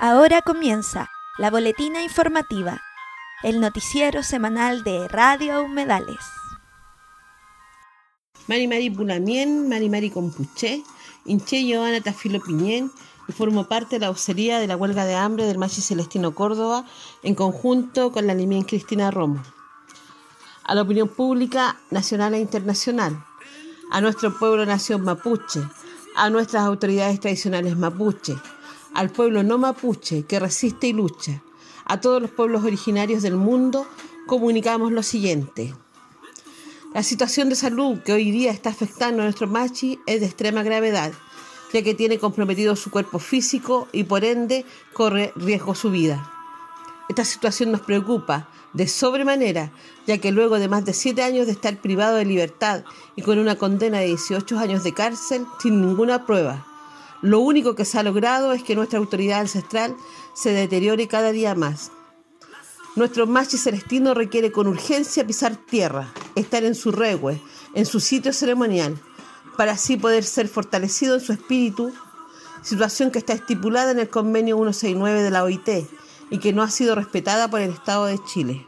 Ahora comienza la boletina informativa, el noticiero semanal de Radio Humedales. Mari Pulamien, Mari Compuché, Inche Joana Tafilo Piñén, y formo parte de la vocería de la huelga de hambre del Machi Celestino Córdoba en conjunto con la Limien Cristina Romo. A la opinión pública nacional e internacional, a nuestro pueblo nación mapuche, a nuestras autoridades tradicionales mapuche, al pueblo no mapuche que resiste y lucha, a todos los pueblos originarios del mundo, comunicamos lo siguiente. La situación de salud que hoy día está afectando a nuestro machi es de extrema gravedad, ya que tiene comprometido su cuerpo físico y por ende corre riesgo su vida. Esta situación nos preocupa de sobremanera, ya que luego de más de 7 años de estar privado de libertad y con una condena de 18 años de cárcel sin ninguna prueba, lo único que se ha logrado es que nuestra autoridad ancestral se deteriore cada día más. Nuestro Machi Celestino requiere con urgencia pisar tierra, estar en su regue, en su sitio ceremonial, para así poder ser fortalecido en su espíritu, situación que está estipulada en el convenio 169 de la OIT y que no ha sido respetada por el Estado de Chile.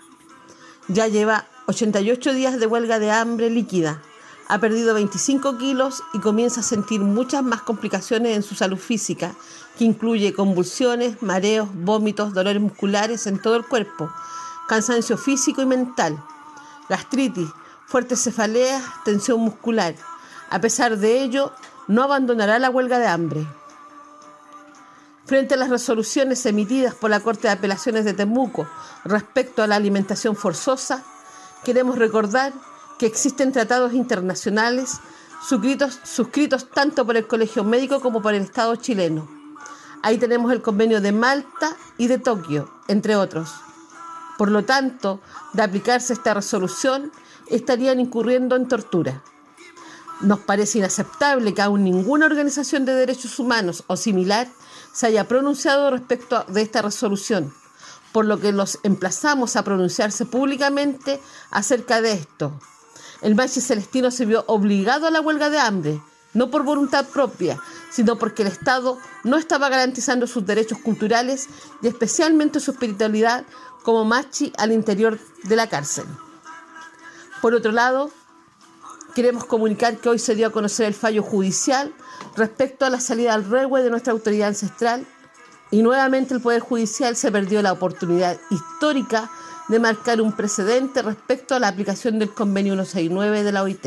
Ya lleva 88 días de huelga de hambre líquida, ha perdido 25 kilos y comienza a sentir muchas más complicaciones en su salud física, que incluye convulsiones, mareos, vómitos, dolores musculares en todo el cuerpo, cansancio físico y mental, gastritis, fuertes cefaleas, tensión muscular. A pesar de ello, no abandonará la huelga de hambre. Frente a las resoluciones emitidas por la Corte de Apelaciones de Temuco respecto a la alimentación forzosa, queremos recordar que existen tratados internacionales suscritos tanto por el Colegio Médico como por el Estado chileno. Ahí tenemos el convenio de Malta y de Tokio, entre otros. Por lo tanto, de aplicarse esta resolución, estarían incurriendo en tortura. Nos parece inaceptable que aún ninguna organización de derechos humanos o similar se haya pronunciado respecto de esta resolución, por lo que los emplazamos a pronunciarse públicamente acerca de esto. El Machi Celestino se vio obligado a la huelga de hambre, no por voluntad propia, sino porque el Estado no estaba garantizando sus derechos culturales y especialmente su espiritualidad como Machi al interior de la cárcel. Por otro lado, queremos comunicar que hoy se dio a conocer el fallo judicial respecto a la salida al regue de nuestra autoridad ancestral y nuevamente el Poder Judicial se perdió la oportunidad histórica de marcar un precedente respecto a la aplicación del convenio 169 de la OIT.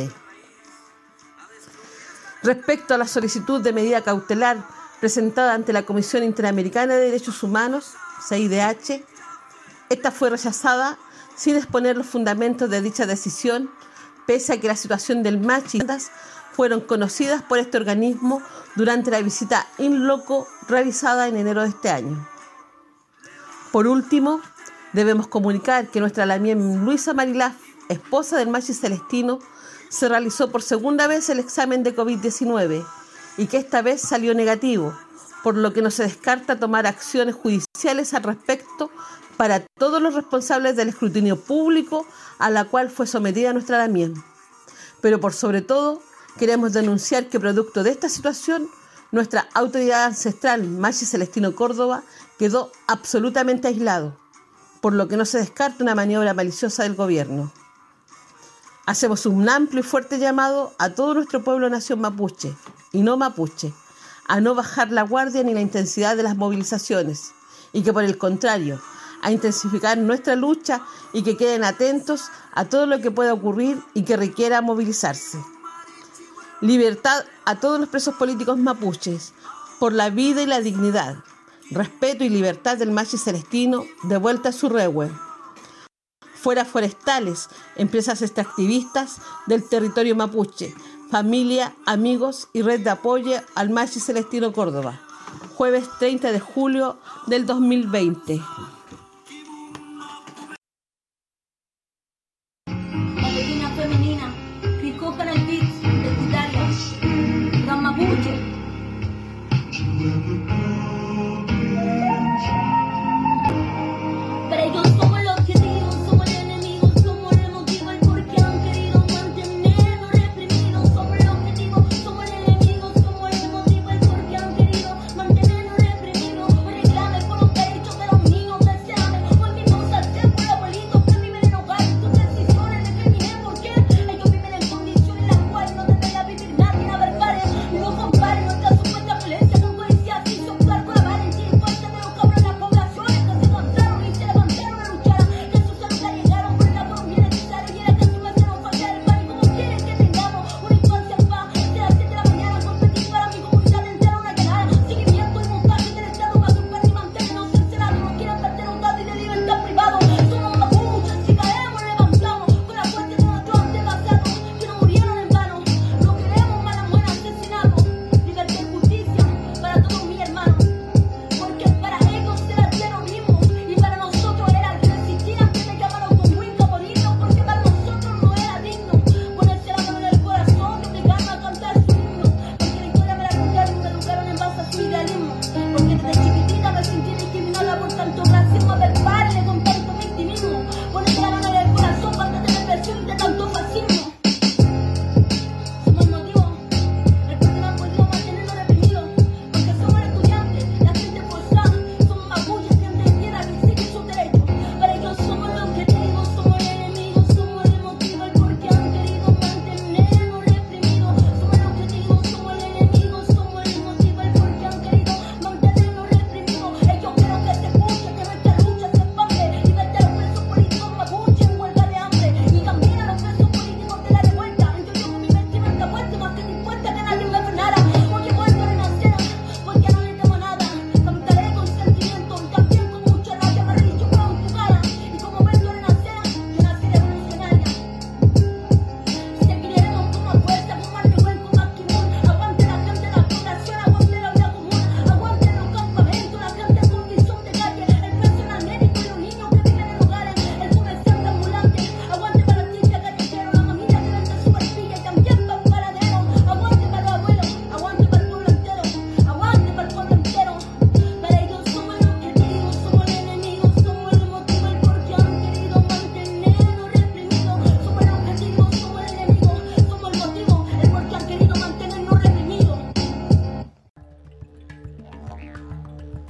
Respecto a la solicitud de medida cautelar presentada ante la Comisión Interamericana de Derechos Humanos, CIDH, esta fue rechazada sin exponer los fundamentos de dicha decisión, pese a que la situación del Machi fueron conocidas por este organismo durante la visita in loco realizada en enero de este año. Por último, debemos comunicar que nuestra Lamien Luisa Marilaf, esposa del Machi Celestino, se realizó por segunda vez el examen de COVID-19 y que esta vez salió negativo, por lo que no se descarta tomar acciones judiciales al respecto para todos los responsables del escrutinio público a la cual fue sometida nuestra Lamien. Pero por sobre todo, queremos denunciar que producto de esta situación, nuestra autoridad ancestral, Machi Celestino Córdoba, quedó absolutamente aislado, por lo que no se descarta una maniobra maliciosa del gobierno. Hacemos un amplio y fuerte llamado a todo nuestro pueblo nación mapuche y no mapuche, a no bajar la guardia ni la intensidad de las movilizaciones, y que por el contrario, a intensificar nuestra lucha y que queden atentos a todo lo que pueda ocurrir y que requiera movilizarse. Libertad a todos los presos políticos mapuches, por la vida y la dignidad. Respeto y libertad del Machi Celestino, de vuelta a su regue. Fuera forestales, empresas extractivistas del territorio mapuche, familia, amigos y red de apoyo al Machi Celestino Córdoba. Jueves 30 de julio del 2020. Ballerina femenina, recojan el beat de Titaria, Gran Mapuche. Pero ellos somos el objetivo, somos el enemigo, somos el motivo, el por qué han querido mantenernos reprimidos. Somos el objetivo, somos el enemigo, somos el motivo, el por qué han querido mantenernos reprimidos. Por el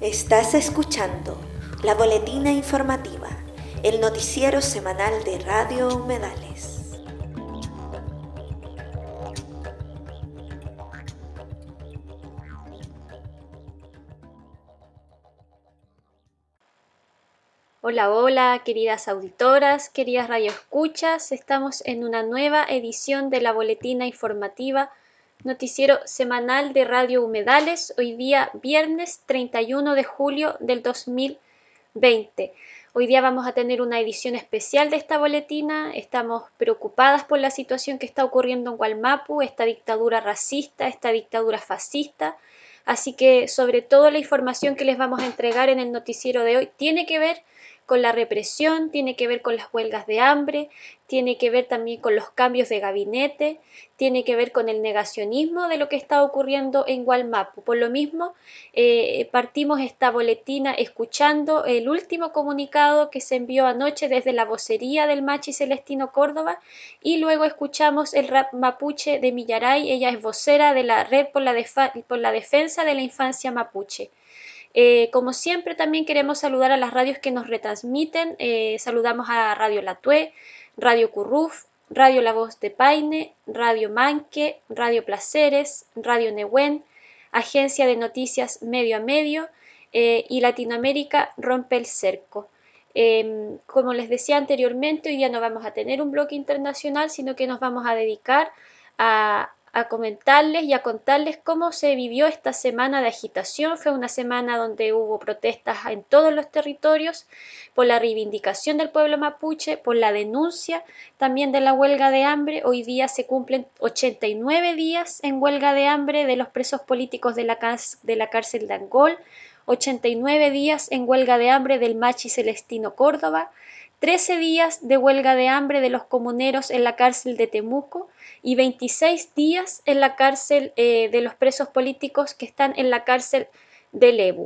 Estás escuchando La Boletina Informativa, el noticiero semanal de Radio Humedales. Hola, hola, queridas auditoras, queridas radioescuchas. Estamos en una nueva edición de La Boletina Informativa, noticiero semanal de Radio Humedales, hoy día viernes 31 de julio del 2020. Hoy día vamos a tener una edición especial de esta boletina. Estamos preocupadas por la situación que está ocurriendo en Wallmapu, esta dictadura racista, esta dictadura fascista. Así que sobre todo la información que les vamos a entregar en el noticiero de hoy tiene que ver con la represión, tiene que ver con las huelgas de hambre, tiene que ver también con los cambios de gabinete, tiene que ver con el negacionismo de lo que está ocurriendo en Wallmapu. Por lo mismo, partimos esta boletina escuchando el último comunicado que se envió anoche desde la vocería del Machi Celestino Córdoba y luego escuchamos el rap mapuche de Millaray. Ella es vocera de la Red por la Defensa de la Infancia Mapuche. Como siempre, también queremos saludar a las radios que nos retransmiten. Saludamos a Radio Latue, Radio Curruf, Radio La Voz de Paine, Radio Manque, Radio Placeres, Radio Nehuen, Agencia de Noticias Medio a Medio y Latinoamérica Rompe el Cerco. Como les decía anteriormente, hoy día no vamos a tener un bloque internacional, sino que nos vamos a dedicar a comentarles y a contarles cómo se vivió esta semana de agitación. Fue una semana donde hubo protestas en todos los territorios por la reivindicación del pueblo mapuche, por la denuncia también de la huelga de hambre. Hoy día se cumplen 89 días en huelga de hambre de los presos políticos de la cárcel de Angol, 89 días en huelga de hambre del Machi Celestino Córdoba, 13 días de huelga de hambre de los comuneros en la cárcel de Temuco y 26 días en la cárcel de los presos políticos que están en la cárcel de Lebu.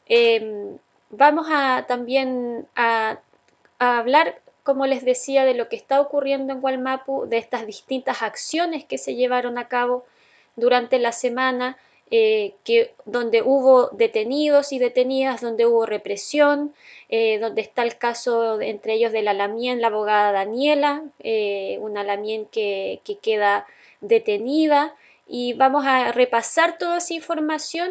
Vamos también a hablar, como les decía, de lo que está ocurriendo en Wallmapu, de estas distintas acciones que se llevaron a cabo durante la semana, donde hubo detenidos y detenidas, donde hubo represión, donde está el caso entre ellos de la Lamien, la abogada Daniela, una Lamien que queda detenida, y vamos a repasar toda esa información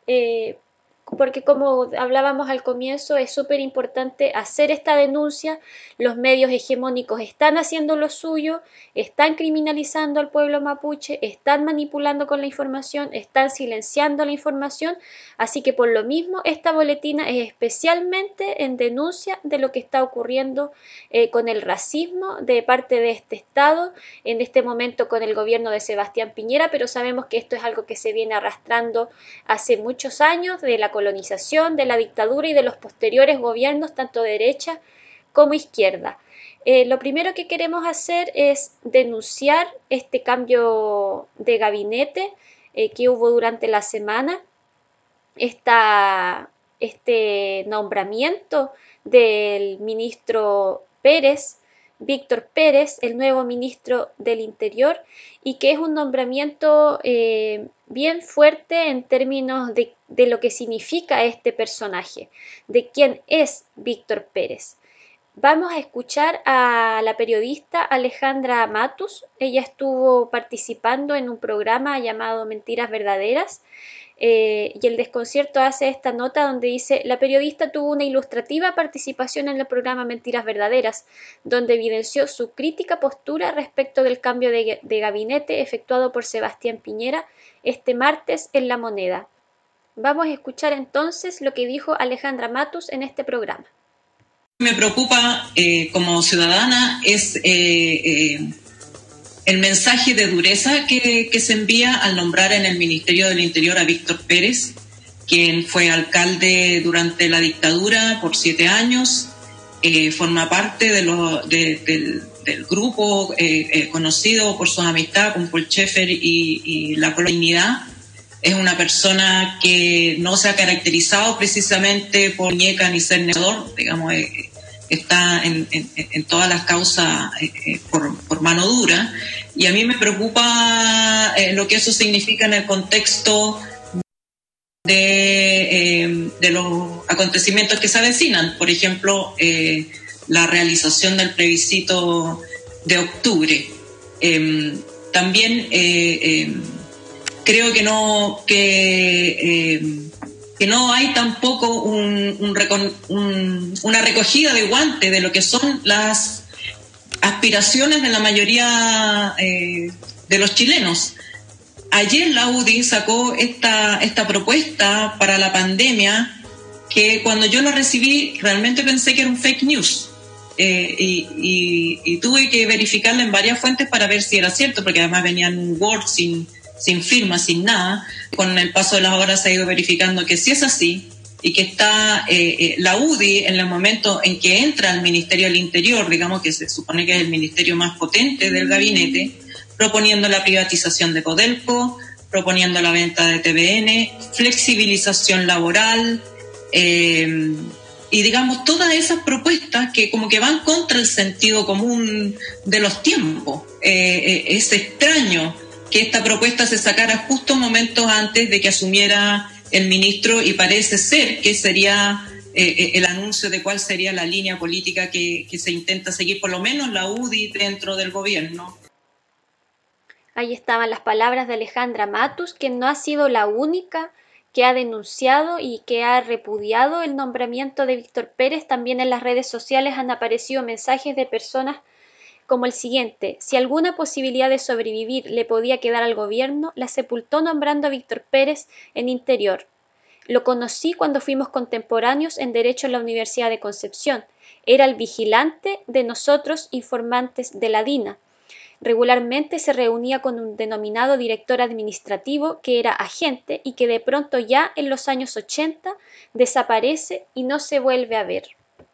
porque, como hablábamos al comienzo, es súper importante hacer esta denuncia. Los medios hegemónicos están haciendo lo suyo, están criminalizando al pueblo mapuche, están manipulando con la información, están silenciando la información, así que por lo mismo esta boletina es especialmente en denuncia de lo que está ocurriendo con el racismo de parte de este Estado, en este momento con el gobierno de Sebastián Piñera, pero sabemos que esto es algo que se viene arrastrando hace muchos años, de la colonización, de la dictadura y de los posteriores gobiernos, tanto de derecha como izquierda. Lo primero que queremos hacer es denunciar este cambio de gabinete que hubo durante la semana, este nombramiento del ministro Pérez, Víctor Pérez, el nuevo ministro del Interior, y que es un nombramiento bien fuerte en términos de lo que significa este personaje, de quién es Víctor Pérez. Vamos a escuchar a la periodista Alejandra Matus. Ella estuvo participando en un programa llamado Mentiras Verdaderas, y el Desconcierto hace esta nota donde dice: la periodista tuvo una ilustrativa participación en el programa Mentiras Verdaderas, donde evidenció su crítica postura respecto del cambio de gabinete efectuado por Sebastián Piñera este martes en La Moneda. Vamos a escuchar entonces lo que dijo Alejandra Matus en este programa. Me preocupa como ciudadana es el mensaje de dureza que se envía al nombrar en el Ministerio del Interior a Víctor Pérez, quien fue alcalde durante la dictadura por 7 años, forma parte del grupo conocido por su amistad con Paul Schaeffer y la colonialidad. Es una persona que no se ha caracterizado precisamente por muñeca ni ser negociador, digamos, está en todas las causas por mano dura, y a mí me preocupa lo que eso significa en el contexto de de los acontecimientos que se avecinan. Por ejemplo, la realización del plebiscito de octubre. También creo que no hay tampoco una recogida de guante de lo que son las aspiraciones de la mayoría de los chilenos. Ayer la UDI sacó esta propuesta para la pandemia que cuando yo la recibí realmente pensé que era un fake news. Y tuve que verificarla en varias fuentes para ver si era cierto, porque además venía en un Word sin firma, sin nada. Con el paso de las horas se ha ido verificando que sí es así y que está la UDI en el momento en que entra al Ministerio del Interior, digamos que se supone que es el ministerio más potente del gabinete, proponiendo la privatización de Codelco, proponiendo la venta de TVN, flexibilización laboral, y digamos todas esas propuestas que como que van contra el sentido común de los tiempos. Es extraño que esta propuesta se sacara justo momentos antes de que asumiera el ministro, y parece ser que sería el anuncio de cuál sería la línea política que se intenta seguir, por lo menos la UDI dentro del gobierno. Ahí estaban las palabras de Alejandra Matus, que no ha sido la única que ha denunciado y que ha repudiado el nombramiento de Víctor Pérez. También en las redes sociales han aparecido mensajes de personas como el siguiente: si alguna posibilidad de sobrevivir le podía quedar al gobierno, la sepultó nombrando a Víctor Pérez en Interior. Lo conocí cuando fuimos contemporáneos en Derecho en la Universidad de Concepción. Era el vigilante de nosotros, informantes de la DINA. Regularmente se reunía con un denominado director administrativo que era agente y que de pronto ya en los años 80 desaparece y no se vuelve a ver.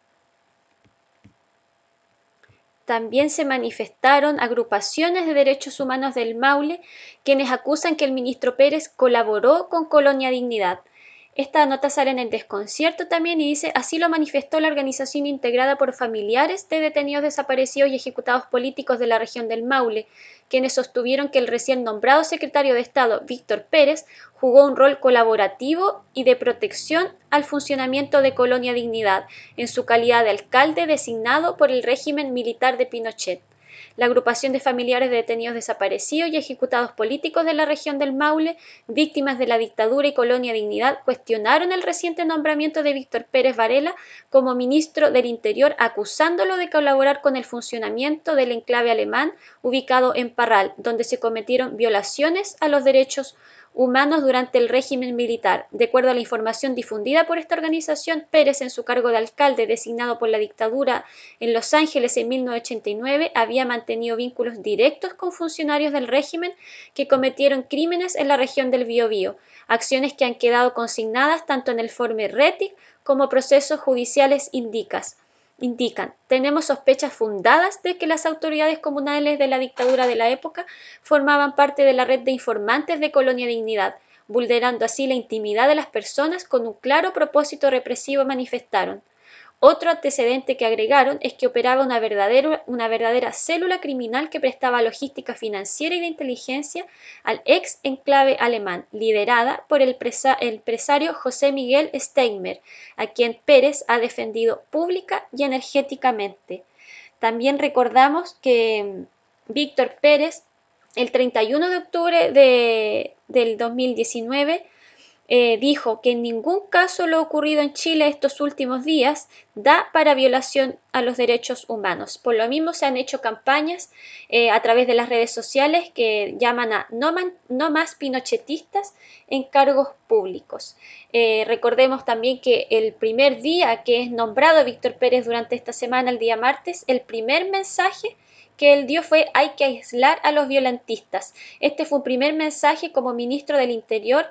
También se manifestaron agrupaciones de derechos humanos del Maule, quienes acusan que el ministro Pérez colaboró con Colonia Dignidad. Esta nota sale en el Desconcierto también y dice: así lo manifestó la organización integrada por familiares de detenidos desaparecidos y ejecutados políticos de la región del Maule, quienes sostuvieron que el recién nombrado secretario de Estado, Víctor Pérez, jugó un rol colaborativo y de protección al funcionamiento de Colonia Dignidad, en su calidad de alcalde designado por el régimen militar de Pinochet. La agrupación de familiares de detenidos desaparecidos y ejecutados políticos de la región del Maule, víctimas de la dictadura y Colonia Dignidad, cuestionaron el reciente nombramiento de Víctor Pérez Varela como ministro del Interior, acusándolo de colaborar con el funcionamiento del enclave alemán ubicado en Parral, donde se cometieron violaciones a los derechos humanos durante el régimen militar. De acuerdo a la información difundida por esta organización, Pérez, en su cargo de alcalde designado por la dictadura en Los Ángeles en 1989, había mantenido vínculos directos con funcionarios del régimen que cometieron crímenes en la región del Biobío, acciones que han quedado consignadas tanto en el Forme Retic como procesos judiciales indican. Tenemos sospechas fundadas de que las autoridades comunales de la dictadura de la época formaban parte de la red de informantes de Colonia Dignidad, vulnerando así la intimidad de las personas con un claro propósito represivo, manifestaron. Otro antecedente que agregaron es que operaba una verdadera célula criminal que prestaba logística financiera y de inteligencia al ex enclave alemán, liderada por el empresario José Miguel Steinmer, a quien Pérez ha defendido pública y energéticamente. También recordamos que Víctor Pérez, el 31 de octubre del 2019, dijo que en ningún caso lo ocurrido en Chile estos últimos días da para violación a los derechos humanos. Por lo mismo se han hecho campañas a través de las redes sociales que llaman a no más pinochetistas en cargos públicos. Recordemos también que el primer día que es nombrado Víctor Pérez durante esta semana, el día martes, el primer mensaje que él dio fue: hay que aislar a los violentistas. Este fue un primer mensaje como ministro del Interior,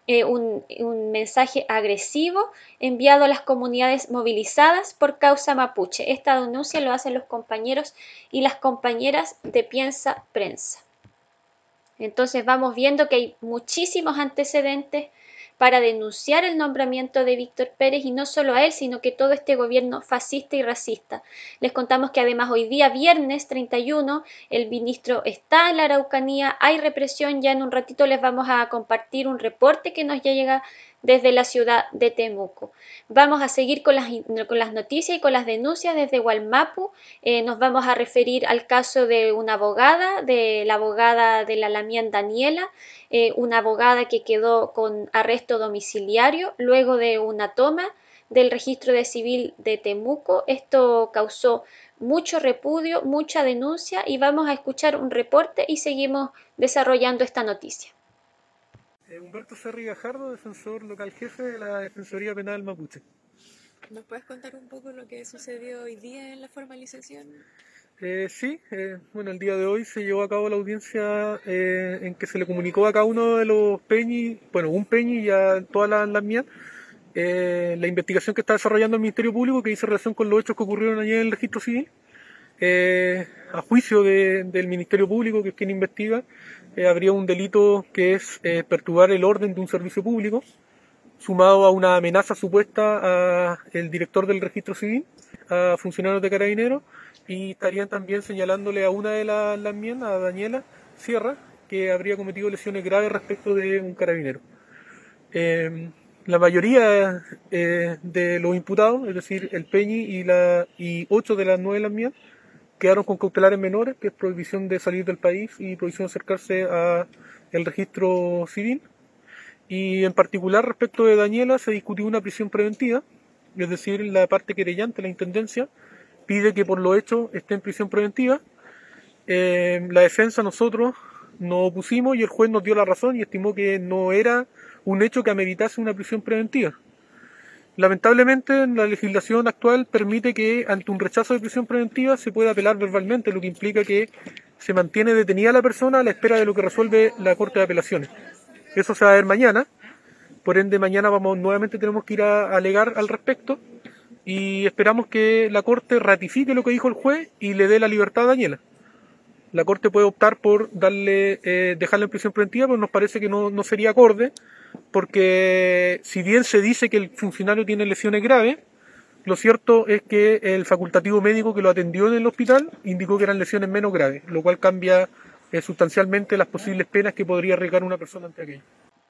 un mensaje agresivo enviado a las comunidades movilizadas por causa mapuche. Esta denuncia lo hacen los compañeros y las compañeras de Piensa Prensa. Entonces vamos viendo que hay muchísimos antecedentes para denunciar el nombramiento de Víctor Pérez, y no solo a él, sino que todo este gobierno fascista y racista. Les contamos que además hoy día, viernes 31, el ministro está en la Araucanía, hay represión. Ya en un ratito les vamos a compartir un reporte que nos llega desde la ciudad de Temuco. Vamos a seguir con las noticias y con las denuncias desde Wallmapu. Nos vamos a referir al caso de una abogada, de la abogada de la Lamián Daniela, una abogada que quedó con arresto domiciliario luego de una toma del registro de civil de Temuco. Esto causó mucho repudio, mucha denuncia y vamos a escuchar un reporte y seguimos desarrollando esta noticia. Humberto Serri Gajardo, defensor local jefe de la Defensoría Penal Mapuche. ¿Nos puedes contar un poco lo que sucedió hoy día en la formalización? Sí, el día de hoy se llevó a cabo la audiencia en que se le comunicó a cada uno de los peñis, un peñi y a todas las mías, la investigación que está desarrollando el Ministerio Público que dice relación con los hechos que ocurrieron ayer en el registro civil. A juicio del Ministerio Público, que es quien investiga, habría un delito que es perturbar el orden de un servicio público, sumado a una amenaza supuesta al director del registro civil, a funcionarios de Carabineros, y estarían también señalándole a una de las miembros, a Daniela Sierra, que habría cometido lesiones graves respecto de un carabinero. La mayoría de los imputados, es decir, el Peñi y 8 de las 9 de las mías, quedaron con cautelares menores, que es prohibición de salir del país y prohibición de acercarse al registro civil. Y en particular respecto de Daniela se discutió una prisión preventiva, es decir, la parte querellante, la intendencia, pide que por lo hecho esté en prisión preventiva. La defensa nosotros nos opusimos y el juez nos dio la razón y estimó que no era un hecho que ameritase una prisión preventiva. Lamentablemente, la legislación actual permite que ante un rechazo de prisión preventiva se pueda apelar verbalmente, lo que implica que se mantiene detenida la persona a la espera de lo que resuelve la Corte de Apelaciones. Eso se va a ver mañana, por ende mañana nuevamente tenemos que ir a alegar al respecto y esperamos que la Corte ratifique lo que dijo el juez y le dé la libertad a Daniela. La Corte puede optar por dejarla en prisión preventiva, pero nos parece que no sería acorde, porque si bien se dice que el funcionario tiene lesiones graves, lo cierto es que el facultativo médico que lo atendió en el hospital indicó que eran lesiones menos graves, lo cual cambia sustancialmente las posibles penas que podría arriesgar una persona ante aquello.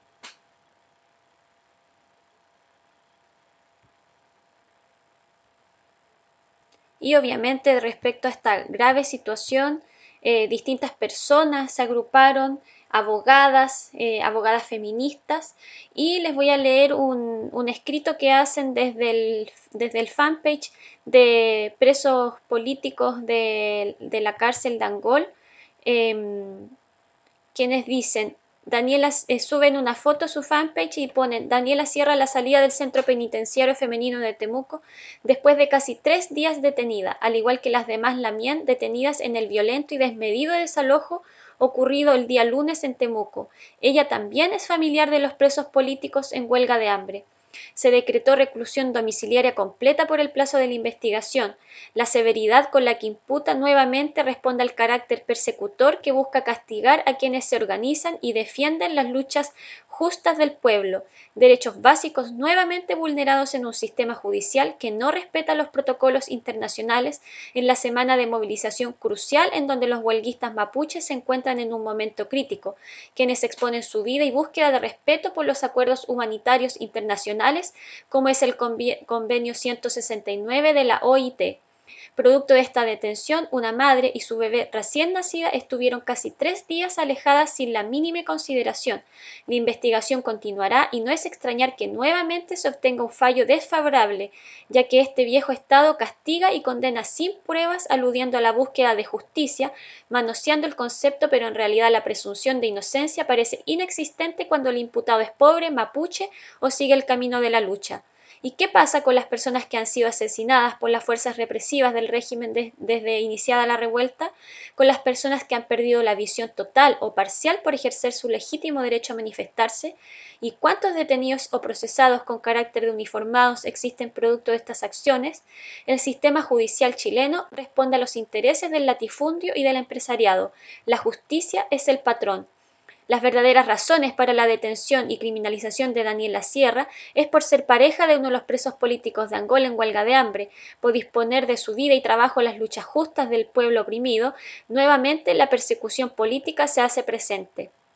Y obviamente respecto a esta grave situación, distintas personas se agruparon, abogadas feministas, y les voy a leer un escrito que hacen desde el fanpage de presos políticos de la cárcel de Angol, quienes dicen: Daniela, suben una foto a su fanpage y ponen: Daniela cierra la salida del centro penitenciario femenino de Temuco después de casi 3 días detenida, al igual que las demás Lamien detenidas en el violento y desmedido desalojo ocurrido el día lunes en Temuco. Ella también es familiar de los presos políticos en huelga de hambre. Se decretó reclusión domiciliaria completa por el plazo de la investigación. La severidad con la que imputa nuevamente responde al carácter persecutor que busca castigar a quienes se organizan y defienden las luchas justas del pueblo, derechos básicos nuevamente vulnerados en un sistema judicial que no respeta los protocolos internacionales en la semana de movilización crucial en donde los huelguistas mapuches se encuentran en un momento crítico, quienes exponen su vida y búsqueda de respeto por los acuerdos humanitarios internacionales, como es el convenio 169 de la OIT. Producto de esta detención, una madre y su bebé recién nacida estuvieron casi 3 días alejadas sin la mínima consideración. La investigación continuará y no es extrañar que nuevamente se obtenga un fallo desfavorable, ya que este viejo Estado castiga y condena sin pruebas, aludiendo a la búsqueda de justicia, manoseando el concepto, pero en realidad la presunción de inocencia parece inexistente cuando el imputado es pobre, mapuche o sigue el camino de la lucha. ¿Y qué pasa con las personas que han sido asesinadas por las fuerzas represivas del régimen desde iniciada la revuelta? ¿Con las personas que han perdido la visión total o parcial por ejercer su legítimo derecho a manifestarse? ¿Y cuántos detenidos o procesados con carácter de uniformados existen producto de estas acciones? El sistema judicial chileno responde a los intereses del latifundio y del empresariado. La justicia es el patrón. Las verdaderas razones para la detención y criminalización de Daniela Sierra es por ser pareja de uno de los presos políticos de Angola en huelga de hambre, por disponer de su vida y trabajo en las luchas justas del pueblo oprimido. Nuevamente la persecución política se hace presente.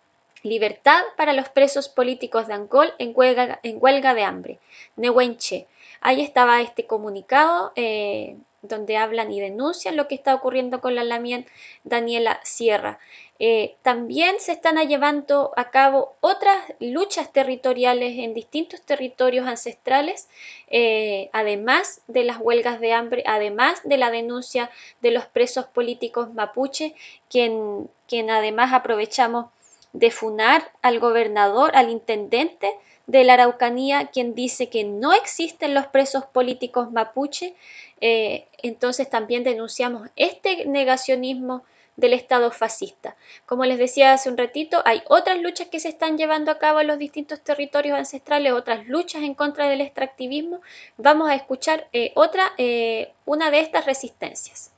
Libertad para los presos políticos de Angol en huelga de hambre. Nehuenche. Ahí estaba este comunicado donde hablan y denuncian lo que está ocurriendo con la Lamien Daniela Sierra. También se están llevando a cabo otras luchas territoriales en distintos territorios ancestrales, además de las huelgas de hambre, además de la denuncia de los presos políticos mapuche, quien además aprovechamos de funar al gobernador, al intendente de la Araucanía, quien dice que no existen los presos políticos mapuche. Entonces también denunciamos este negacionismo del Estado fascista. Como les decía hace un ratito, hay otras luchas que se están llevando a cabo en los distintos territorios ancestrales, otras luchas en contra del extractivismo. Vamos a escuchar una de estas resistencias.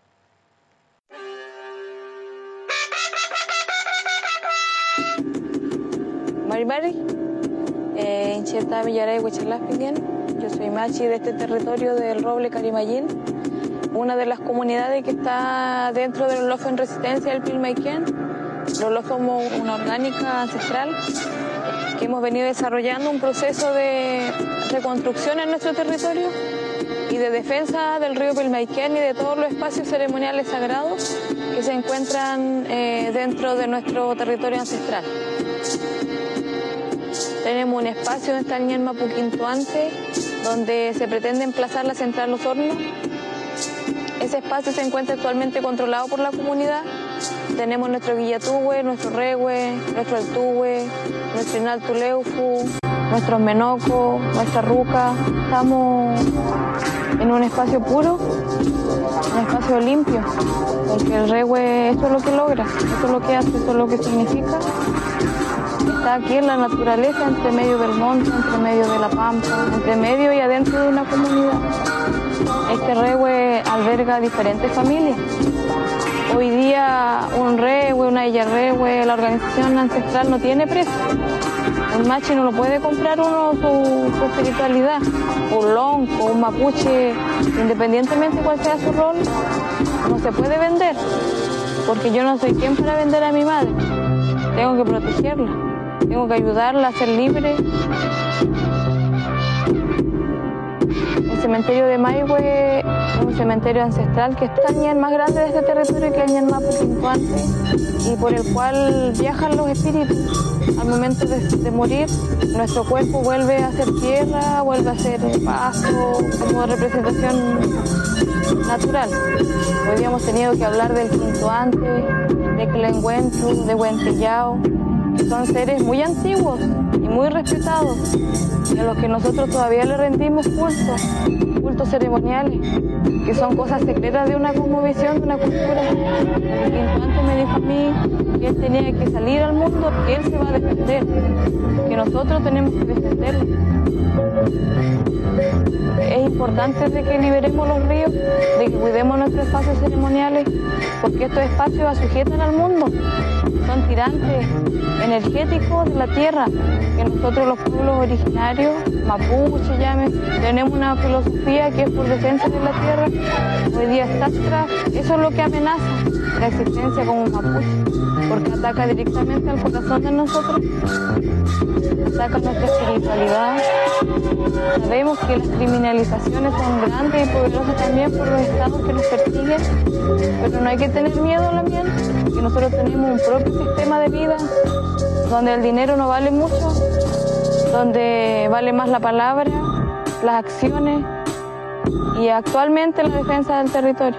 Maribari, Incherta Villaray, Huichalafpiguen. Yo soy machi de este territorio del Roble Carimayín, una de las comunidades que está dentro del Lolofo en resistencia del Pilmaiquén. Lolofo somos una orgánica ancestral que hemos venido desarrollando un proceso de reconstrucción en nuestro territorio y de defensa del río Pilmaiquén y de todos los espacios ceremoniales sagrados que se encuentran dentro de nuestro territorio ancestral. Tenemos un espacio donde está el Ñen Mapuquintuante, donde se pretende emplazar la central Los Hornos. Ese espacio se encuentra actualmente controlado por la comunidad. Tenemos nuestro Guillatúe, nuestro Rehue, nuestro Altúe, nuestro Inaltuleufu, nuestros Menocos, nuestra Ruca. Estamos en un espacio puro, un espacio limpio, porque el Rehue esto es lo que logra, esto es lo que hace, esto es lo que significa. Está aquí en la naturaleza, entre medio del monte, entre medio de la pampa, entre medio y adentro de una comunidad. Este Rehue alberga diferentes familias. Hoy día un Rehue, una Illa Rehue, la organización ancestral no tiene precio. Un machi no lo puede comprar uno su espiritualidad. Un lonco, un mapuche, independientemente cuál sea su rol, no se puede vender. Porque yo no soy quien para vender a mi madre. Tengo que protegerla. Tengo que ayudarla a ser libre. El cementerio de Maihue es un cementerio ancestral que está el más grande de este territorio, que es el Mapuquintuante, y por el cual viajan los espíritus. Al momento de morir, nuestro cuerpo vuelve a ser tierra, vuelve a ser pasto, como representación natural. Hoy día hemos tenido que hablar del Quintuante, de Clenguentu, de Huentillao, que son seres muy antiguos y muy respetados, y a los que nosotros todavía le rendimos cultos ceremoniales, que son cosas secretas de una cosmovisión, de una cultura. El Quintuante me dijo a mí que él tenía que salir al mundo, que él se va a defender, que nosotros tenemos que defenderlo. Es importante de que liberemos los ríos, de que cuidemos nuestros espacios ceremoniales, porque estos espacios sujetan al mundo. Son tirantes energéticos de la tierra, que nosotros los pueblos originarios, mapuche, tenemos una filosofía que es por defensa de la tierra. Hoy día StatCraft, eso es lo que amenaza la existencia como mapuche, porque ataca directamente al corazón de nosotros, ataca nuestra espiritualidad. Sabemos que las criminalizaciones son grandes y poderosas también por los estados que nos persiguen, pero no hay que tener miedo a la miel, que nosotros tenemos un propio sistema de vida donde el dinero no vale mucho, donde vale más la palabra, las acciones y actualmente la defensa del territorio.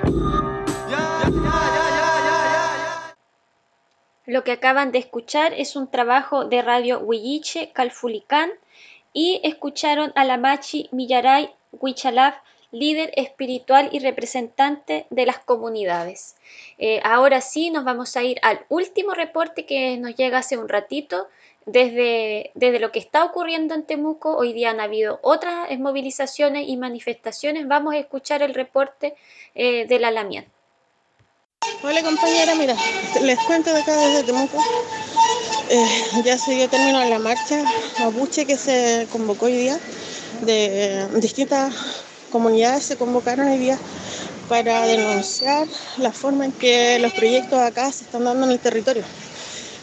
Lo que acaban de escuchar es un trabajo de Radio Huilliche Calfulicán y escucharon a la machi Millaray Huichalaf, líder espiritual y representante de las comunidades. Ahora sí nos vamos a ir al último reporte que nos llega hace un ratito desde lo que está ocurriendo en Temuco. Hoy día han habido otras movilizaciones y manifestaciones. Vamos a escuchar el reporte de la Lamián. Hola compañera, mira, les cuento de acá desde Temuco. Ya se dio término a la marcha mapuche que se convocó hoy día. De distintas comunidades se convocaron hoy día para denunciar la forma en que los proyectos acá se están dando en el territorio.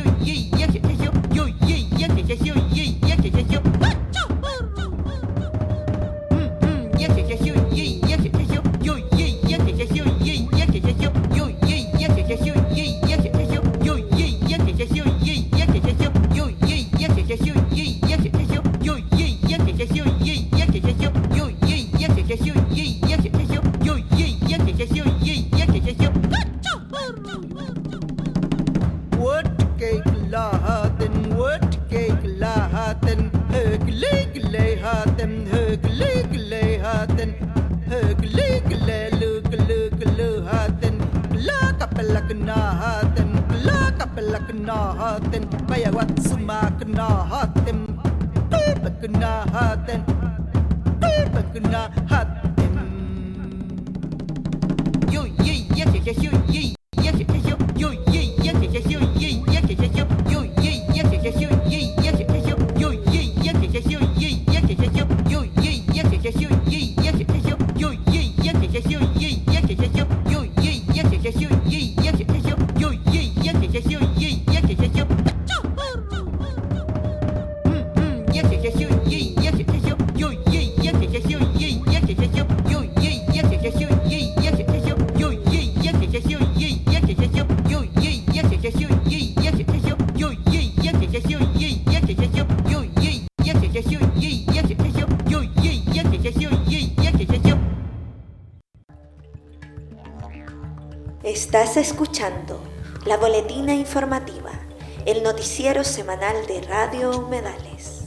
Estás escuchando la Boletina Informativa, el noticiero semanal de Radio Humedales.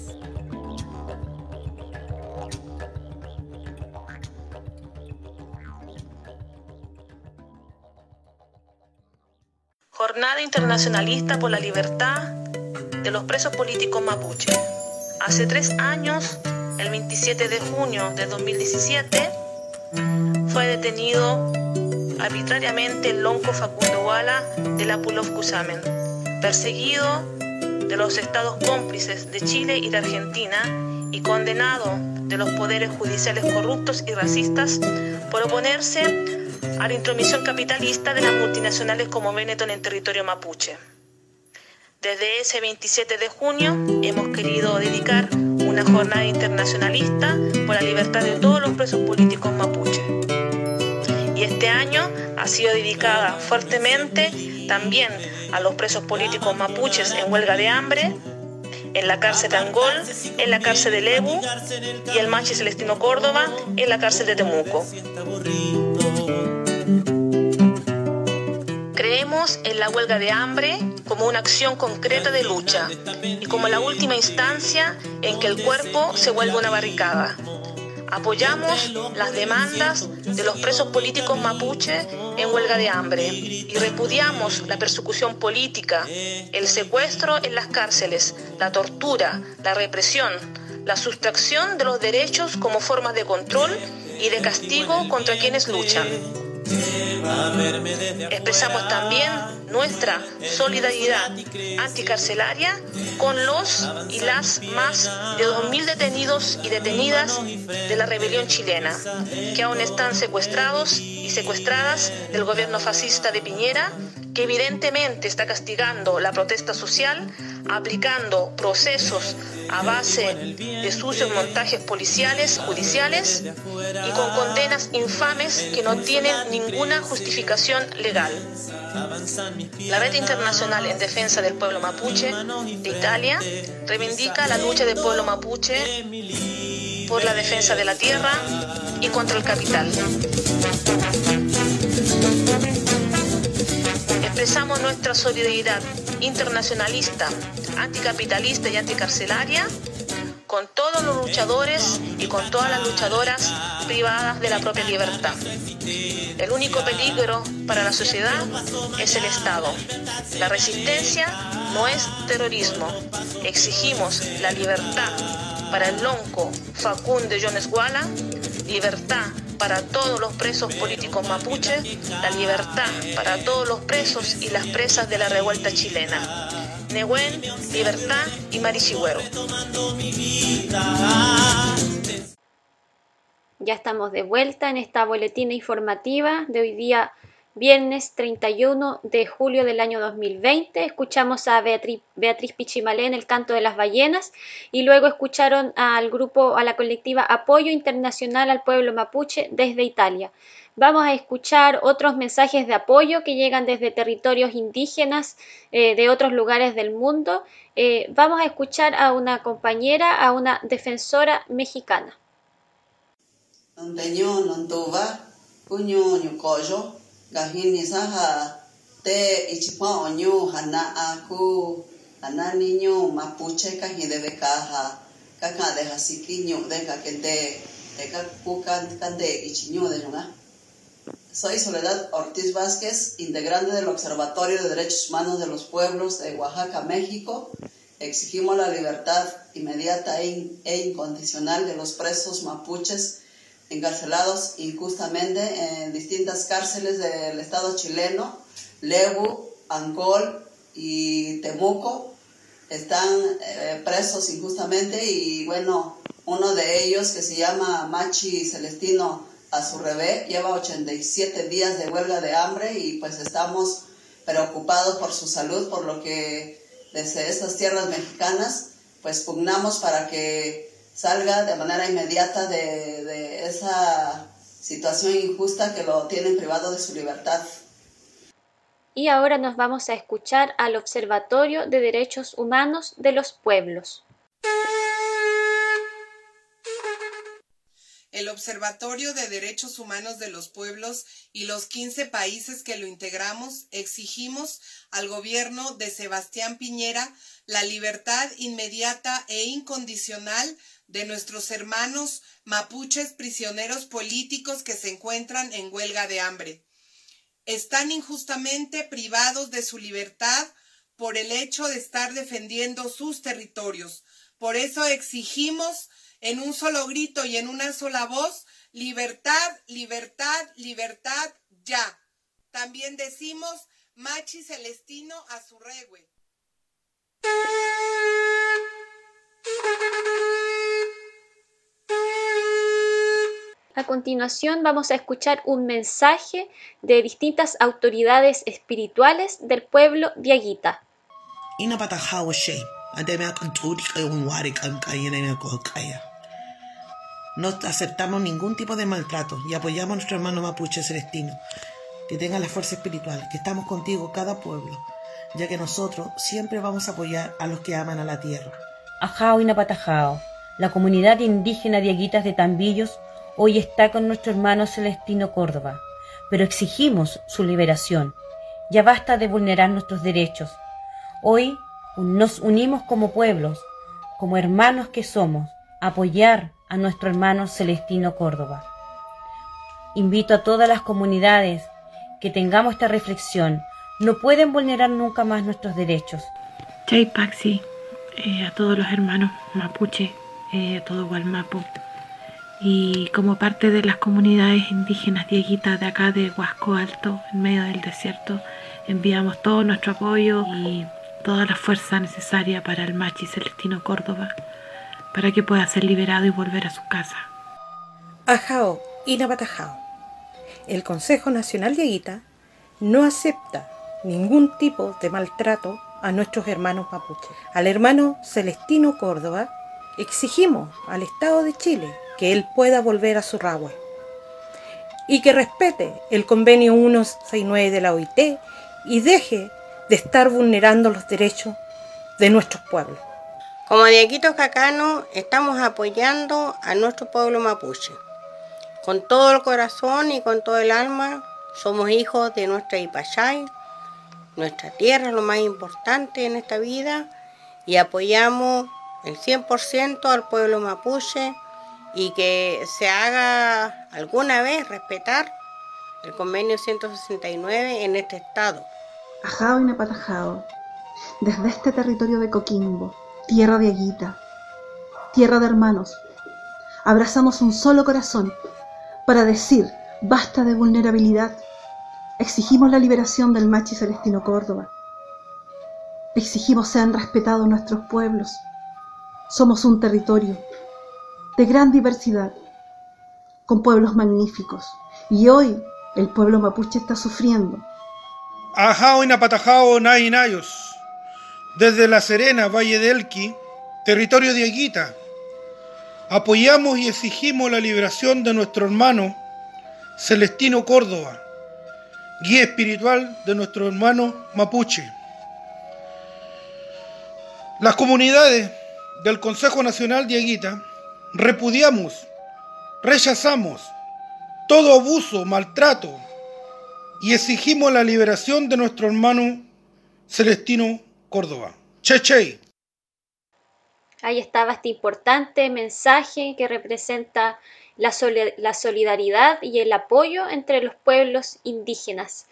Jornada Internacionalista por la Libertad de los Presos Políticos Mapuche. Hace 3 años, el 27 de junio de 2017, fue detenido arbitrariamente el lonco Facundo Guala de la Pulov Cusamen, perseguido de los estados cómplices de Chile y de Argentina y condenado de los poderes judiciales corruptos y racistas por oponerse a la intromisión capitalista de las multinacionales como Benetton en territorio mapuche. Desde ese 27 de junio hemos querido dedicar una jornada internacionalista por la libertad de todos los presos políticos mapuche. Y este año ha sido dedicada fuertemente también a los presos políticos mapuches en huelga de hambre, en la cárcel de Angol, en la cárcel de Lebu y el Machi Celestino Córdoba en la cárcel de Temuco. Creemos en la huelga de hambre como una acción concreta de lucha y como la última instancia en que el cuerpo se vuelve una barricada. Apoyamos las demandas de los presos políticos mapuche en huelga de hambre y repudiamos la persecución política, el secuestro en las cárceles, la tortura, la represión, la sustracción de los derechos como forma de control y de castigo contra quienes luchan. Expresamos también nuestra solidaridad anticarcelaria con los y las más de 2.000 detenidos y detenidas de la rebelión chilena, que aún están secuestrados y secuestradas del gobierno fascista de Piñera, que evidentemente está castigando la protesta social, aplicando procesos a base de sucios montajes policiales, judiciales y con condenas infames que no tienen ninguna justificación legal. La Red Internacional en Defensa del Pueblo Mapuche de Italia reivindica la lucha del pueblo mapuche por la defensa de la tierra y contra el capital. Expresamos nuestra solidaridad internacionalista, anticapitalista y anticarcelaria con todos los luchadores y con todas las luchadoras privadas de la propia libertad. El único peligro para la sociedad es el Estado. La resistencia no es terrorismo. Exigimos la libertad para el lonco Facundo Yonesguala, libertad para todos los presos políticos mapuches, la libertad para todos los presos y las presas de la revuelta chilena. Nehuen, Libertad y Marichigüero. Ya estamos de vuelta en esta boletina informativa de hoy día, viernes 31 de julio del año 2020. Escuchamos a Beatriz Pichimalé en el canto de las ballenas y luego escucharon al grupo, a la colectiva Apoyo Internacional al Pueblo Mapuche desde Italia. Vamos a escuchar otros mensajes de apoyo que llegan desde territorios indígenas de otros lugares del mundo. Vamos a escuchar a una compañera, a una defensora mexicana. Gahini saha te ichipa onyu hana aku hana niño mapuche kahi de bekaha kaka de hasiki nyu de kakente de kakukan kande ichinyu de nunga. Soy Soledad Ortiz Vázquez, integrante del Observatorio de Derechos Humanos de los Pueblos de Oaxaca, México. Exigimos la libertad inmediata e incondicional de los presos mapuches encarcelados injustamente en distintas cárceles del estado chileno, Lebu, Angol y Temuco. Están presos injustamente y bueno, uno de ellos que se llama Machi Celestino Azurrebé lleva 87 días de huelga de hambre y pues estamos preocupados por su salud, por lo que desde estas tierras mexicanas pues pugnamos para que salga de manera inmediata de esa situación injusta que lo tienen privado de su libertad. Y ahora nos vamos a escuchar al Observatorio de Derechos Humanos de los Pueblos. El Observatorio de Derechos Humanos de los Pueblos y los 15 países que lo integramos exigimos al gobierno de Sebastián Piñera la libertad inmediata e incondicional de nuestros hermanos mapuches prisioneros políticos que se encuentran en huelga de hambre. Están injustamente privados de su libertad por el hecho de estar defendiendo sus territorios. Por eso exigimos en un solo grito y en una sola voz, libertad, libertad, libertad, ya. También decimos Machi Celestino Azurregüe. A continuación vamos a escuchar un mensaje de distintas autoridades espirituales del pueblo diaguita. No aceptamos ningún tipo de maltrato y apoyamos a nuestro hermano mapuche celestino. Que tenga la fuerza espiritual, que estamos contigo cada pueblo, ya que nosotros siempre vamos a apoyar a los que aman a la tierra. Ajao y Napatajao, la comunidad indígena Dieguitas de Tambillos hoy está con nuestro hermano Celestino Córdoba, pero exigimos su liberación. Ya basta de vulnerar nuestros derechos. Hoy nos unimos como pueblos, como hermanos que somos, a apoyar a nuestro hermano Celestino Córdoba. Invito a todas las comunidades que tengamos esta reflexión. No pueden vulnerar nunca más nuestros derechos. Chay Paxi, a todos los hermanos mapuche, a todo Gualmapu, y como parte de las comunidades indígenas dieguitas de acá de Huasco Alto, en medio del desierto, enviamos todo nuestro apoyo y toda la fuerza necesaria para el machi Celestino Córdoba, para que pueda ser liberado y volver a su casa. Ajao y Napatajao. El Consejo Nacional Dieguita no acepta ningún tipo de maltrato a nuestros hermanos mapuches. Al hermano Celestino Córdoba exigimos al Estado de Chile que él pueda volver a su Rahue y que respete el convenio 169 de la OIT y deje de estar vulnerando los derechos de nuestros pueblos. Como Dieguitos Cacanos estamos apoyando a nuestro pueblo mapuche. Con todo el corazón y con todo el alma, somos hijos de nuestra Ipachay, nuestra tierra, lo más importante en esta vida, y apoyamos el 100% al pueblo mapuche y que se haga alguna vez respetar el convenio 169 en este estado. Ajao y Napatajao, desde este territorio de Coquimbo, tierra de Dieguita, tierra de hermanos, abrazamos un solo corazón para decir basta de vulnerabilidad. Exigimos la liberación del machi Celestino Córdoba. Exigimos sean respetados nuestros pueblos. Somos un territorio de gran diversidad, con pueblos magníficos, y hoy el pueblo mapuche está sufriendo. Ajao y Napatajao Nainayos, desde La Serena, Valle del Elqui, territorio de Dieguita, apoyamos y exigimos la liberación de nuestro hermano Celestino Córdoba, guía espiritual de nuestro hermano mapuche. Las comunidades del Consejo Nacional Dieguita repudiamos, rechazamos todo abuso, maltrato y exigimos la liberación de nuestro hermano Celestino Córdoba. Che, che. Ahí estaba este importante mensaje que representa la solidaridad y el apoyo entre los pueblos indígenas.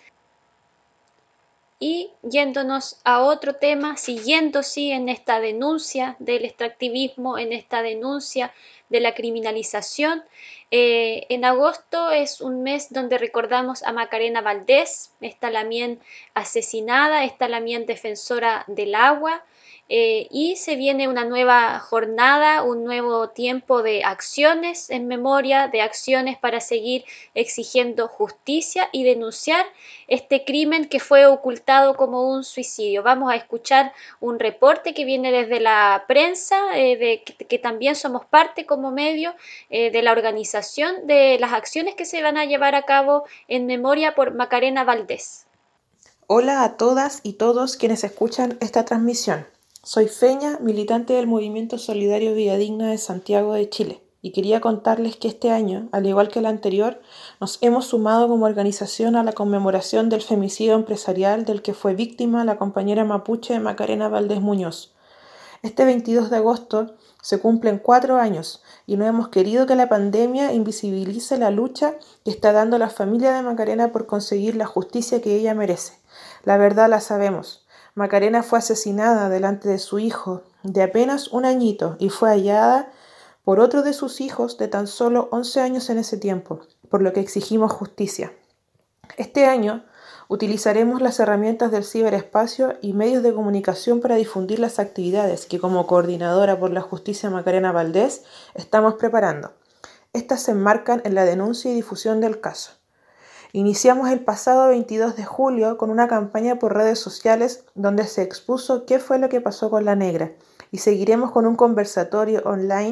Y yéndonos a otro tema, siguiendo en esta denuncia del extractivismo, en esta denuncia de la criminalización, en agosto es un mes donde recordamos a Macarena Valdés, esta lamien asesinada, esta lamien defensora del agua. Y se viene una nueva jornada, un nuevo tiempo de acciones en memoria, de acciones para seguir exigiendo justicia y denunciar este crimen que fue ocultado como un suicidio. Vamos a escuchar un reporte que viene desde la prensa, que también somos parte como medio de la organización de las acciones que se van a llevar a cabo en memoria por Macarena Valdés. Hola a todas y todos quienes escuchan esta transmisión. Soy Feña, militante del Movimiento Solidario Villadigna de Santiago de Chile, y quería contarles que este año, al igual que el anterior, nos hemos sumado como organización a la conmemoración del femicidio empresarial del que fue víctima la compañera mapuche Macarena Valdés Muñoz. Este 22 de agosto se cumplen 4 años y no hemos querido que la pandemia invisibilice la lucha que está dando la familia de Macarena por conseguir la justicia que ella merece. La verdad la sabemos. Macarena fue asesinada delante de su hijo de apenas 1 añito y fue hallada por otro de sus hijos de tan solo 11 años en ese tiempo, por lo que exigimos justicia. Este año utilizaremos las herramientas del ciberespacio y medios de comunicación para difundir las actividades que como coordinadora por la justicia Macarena Valdés estamos preparando. Estas se enmarcan en la denuncia y difusión del caso. Iniciamos el pasado 22 de julio con una campaña por redes sociales donde se expuso qué fue lo que pasó con la negra y seguiremos con un conversatorio online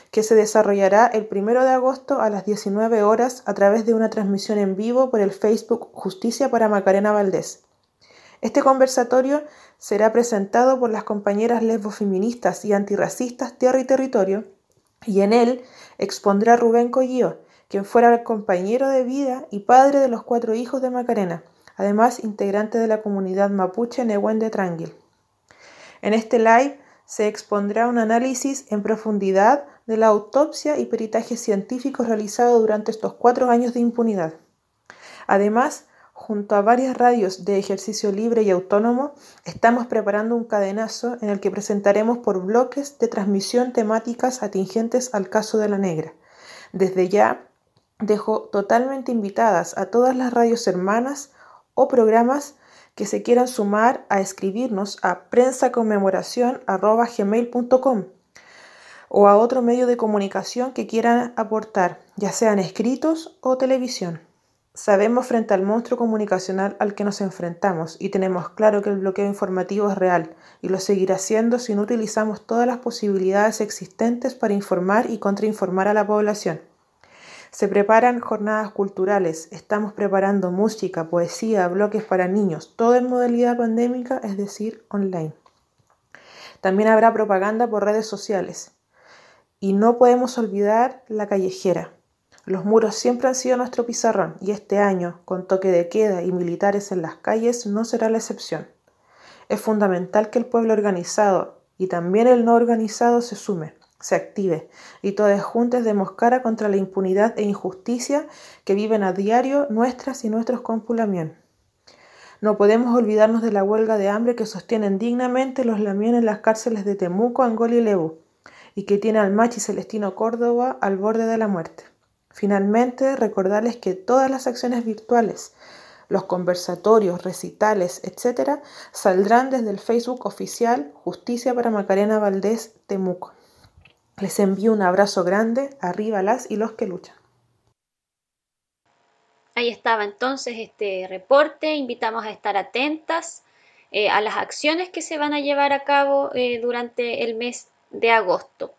que se desarrollará el 1 de agosto a las 19 horas a través de una transmisión en vivo por el Facebook Justicia para Macarena Valdés. Este conversatorio será presentado por las compañeras lesbofeministas y antirracistas Tierra y Territorio, y en él expondrá Rubén Collío, quien fuera el compañero de vida y padre de los 4 hijos de Macarena, además integrante de la comunidad mapuche Nehuen de Tranguil. En este live se expondrá un análisis en profundidad de la autopsia y peritaje científico realizado durante estos 4 años de impunidad. Además, junto a varias radios de ejercicio libre y autónomo, estamos preparando un cadenazo en el que presentaremos por bloques de transmisión temáticas atingentes al caso de la negra. Desde ya, dejo totalmente invitadas a todas las radios hermanas o programas que se quieran sumar a escribirnos a prensaconmemoración@gmail.com o a otro medio de comunicación que quieran aportar, ya sean escritos o televisión. Sabemos frente al monstruo comunicacional al que nos enfrentamos y tenemos claro que el bloqueo informativo es real y lo seguirá siendo si no utilizamos todas las posibilidades existentes para informar y contrainformar a la población. Se preparan jornadas culturales, estamos preparando música, poesía, bloques para niños, todo en modalidad pandémica, es decir, online. También habrá propaganda por redes sociales. Y no podemos olvidar la callejera. Los muros siempre han sido nuestro pizarrón y este año, con toque de queda y militares en las calles, no será la excepción. Es fundamental que el pueblo organizado y también el no organizado se sume, se active y todos juntos demos cara contra la impunidad e injusticia que viven a diario nuestras y nuestros compulamién. No podemos olvidarnos de la huelga de hambre que sostienen dignamente los lamien en las cárceles de Temuco, Angola y Lebu y que tiene al Machi Celestino Córdoba al borde de la muerte. Finalmente, recordarles que todas las acciones virtuales, los conversatorios, recitales, etc., saldrán desde el Facebook oficial Justicia para Macarena Valdés Temuco. Les envío un abrazo grande, arriba las y los que luchan. Ahí estaba entonces este reporte, invitamos a estar atentas a las acciones que se van a llevar a cabo durante el mes de agosto.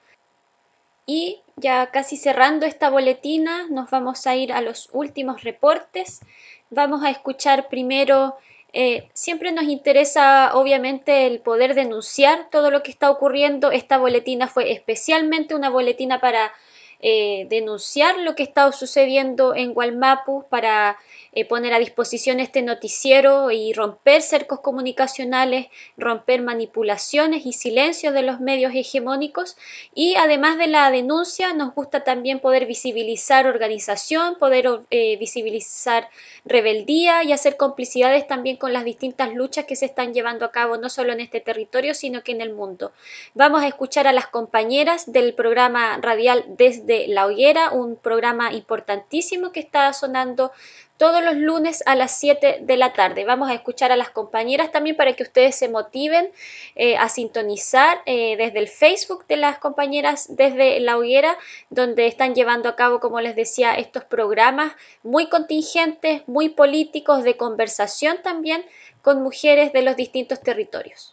Y ya casi cerrando esta boletina, nos vamos a ir a los últimos reportes. Vamos a escuchar primero, siempre nos interesa obviamente el poder denunciar todo lo que está ocurriendo. Esta boletina fue especialmente una boletina para denunciar lo que está sucediendo en Wallmapu, para poner a disposición este noticiero y romper cercos comunicacionales, romper manipulaciones y silencios de los medios hegemónicos. Y además de la denuncia, nos gusta también poder visibilizar organización, poder visibilizar rebeldía y hacer complicidades también con las distintas luchas que se están llevando a cabo, no solo en este territorio, sino que en el mundo. Vamos a escuchar a las compañeras del programa radial Desde la Hoguera, un programa importantísimo que está sonando todos los lunes a las 7 de la tarde. Vamos a escuchar a las compañeras también para que ustedes se motiven a sintonizar desde el Facebook de las compañeras Desde la Hoguera, donde están llevando a cabo, como les decía, estos programas muy contingentes, muy políticos, de conversación también con mujeres de los distintos territorios.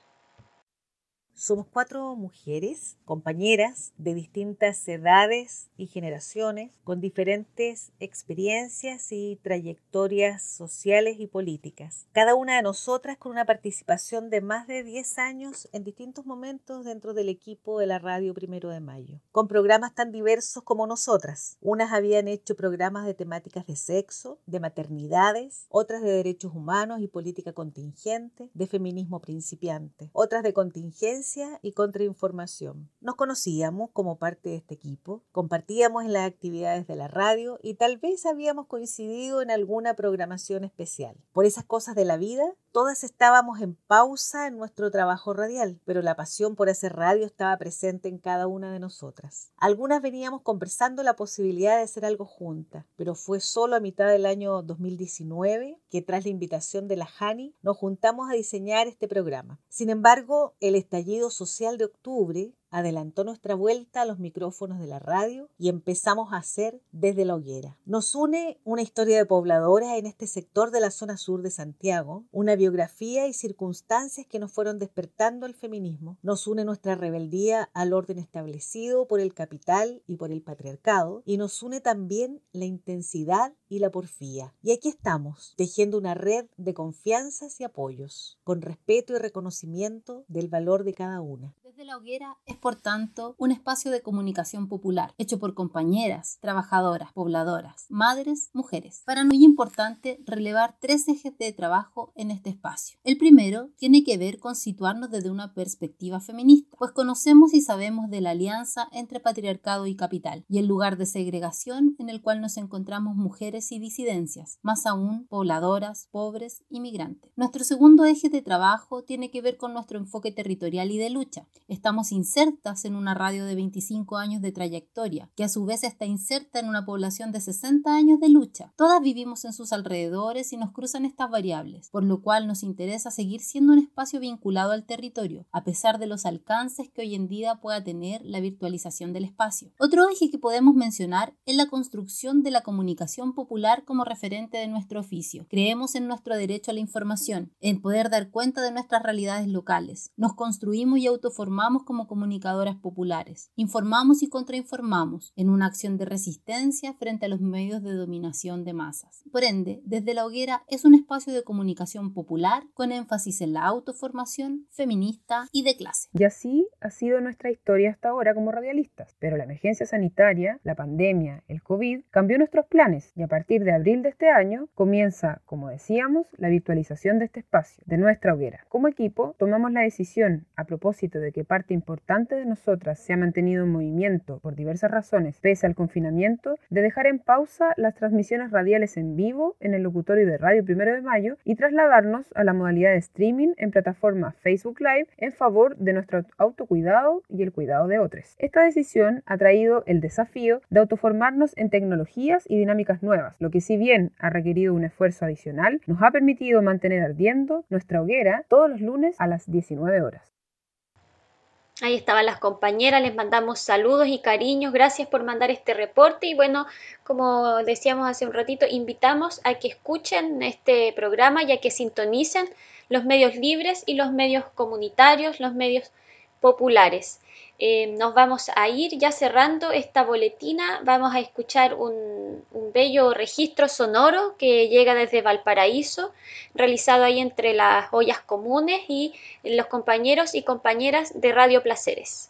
Somos 4 mujeres, compañeras de distintas edades y generaciones, con diferentes experiencias y trayectorias sociales y políticas. Cada una de nosotras con una participación de más de 10 años en distintos momentos dentro del equipo de la radio 1 de Mayo, con programas tan diversos como nosotras. Unas habían hecho programas de temáticas de sexo, de maternidades, otras de derechos humanos y política contingente, de feminismo principiante, otras de contingencia y contrainformación. Nos conocíamos como parte de este equipo, compartíamos en las actividades de la radio y tal vez habíamos coincidido en alguna programación especial. Por esas cosas de la vida, todas estábamos en pausa en nuestro trabajo radial, pero la pasión por hacer radio estaba presente en cada una de nosotras. Algunas veníamos conversando la posibilidad de hacer algo juntas, pero fue solo a mitad del año 2019 que, tras la invitación de la Jani, nos juntamos a diseñar este programa. Sin embargo, el estallido social de octubre adelantó nuestra vuelta a los micrófonos de la radio y empezamos a hacer Desde la Hoguera. Nos une una historia de pobladoras en este sector de la zona sur de Santiago, una biografía y circunstancias que nos fueron despertando el feminismo. Nos une nuestra rebeldía al orden establecido por el capital y por el patriarcado, y nos une también la intensidad y la porfía. Y aquí estamos, tejiendo una red de confianzas y apoyos, con respeto y reconocimiento del valor de cada una. Desde la Hoguera es, por tanto, un espacio de comunicación popular, hecho por compañeras, trabajadoras, pobladoras, madres, mujeres. Para mí es importante relevar 3 ejes de trabajo en este espacio. El primero tiene que ver con situarnos desde una perspectiva feminista, pues conocemos y sabemos de la alianza entre patriarcado y capital, y el lugar de segregación en el cual nos encontramos mujeres y disidencias, más aún pobladoras, pobres y migrantes. Nuestro segundo eje de trabajo tiene que ver con nuestro enfoque territorial y de lucha. Estamos insertas en una radio de 25 años de trayectoria, que a su vez está inserta en una población de 60 años de lucha. Todas vivimos en sus alrededores y nos cruzan estas variables, por lo cual nos interesa seguir siendo un espacio vinculado al territorio, a pesar de los alcances que hoy en día pueda tener la virtualización del espacio. Otro eje que podemos mencionar es la construcción de la comunicación popular como referente de nuestro oficio. Creemos en nuestro derecho a la información, en poder dar cuenta de nuestras realidades locales. Nos construimos y autoformamos como comunicadoras populares. Informamos y contrainformamos en una acción de resistencia frente a los medios de dominación de masas. Por ende, Desde la Hoguera es un espacio de comunicación popular con énfasis en la autoformación, feminista y de clase. Y así ha sido nuestra historia hasta ahora como radialistas. Pero la emergencia sanitaria, la pandemia, el COVID, cambió nuestros planes y a partir de abril de este año comienza, como decíamos, la virtualización de este espacio, de nuestra hoguera. Como equipo, tomamos la decisión, a propósito de que parte importante de nosotras se ha mantenido en movimiento por diversas razones pese al confinamiento, de dejar en pausa las transmisiones radiales en vivo en el locutorio de Radio 1 de Mayo y trasladarnos a la modalidad de streaming en plataforma Facebook Live en favor de nuestro autocuidado y el cuidado de otros. Esta decisión ha traído el desafío de autoformarnos en tecnologías y dinámicas nuevas, lo que si bien ha requerido un esfuerzo adicional, nos ha permitido mantener ardiendo nuestra hoguera todos los lunes a las 19 horas. Ahí estaban las compañeras, les mandamos saludos y cariños, gracias por mandar este reporte y bueno, como decíamos hace un ratito, invitamos a que escuchen este programa y a que sintonicen los medios libres y los medios comunitarios, los medios populares. Nos vamos a ir ya cerrando esta boletina, vamos a escuchar un bello registro sonoro que llega desde Valparaíso, realizado ahí entre las ollas comunes y los compañeros y compañeras de Radio Placeres.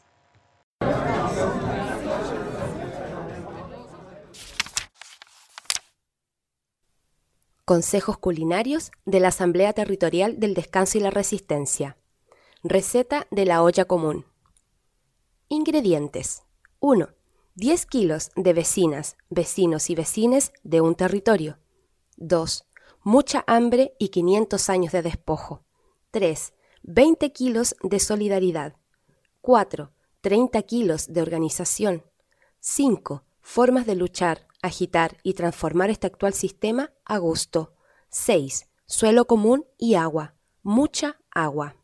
Consejos culinarios de la Asamblea Territorial del Descanso y la Resistencia. Receta de la olla común. Ingredientes. 1. 10 kilos de vecinas, vecinos y vecines de un territorio. 2. Mucha hambre y 500 años de despojo. 3. 20 kilos de solidaridad. 4. 30 kilos de organización. 5. Formas de luchar, agitar y transformar este actual sistema a gusto. 6. Suelo común y agua. Mucha agua.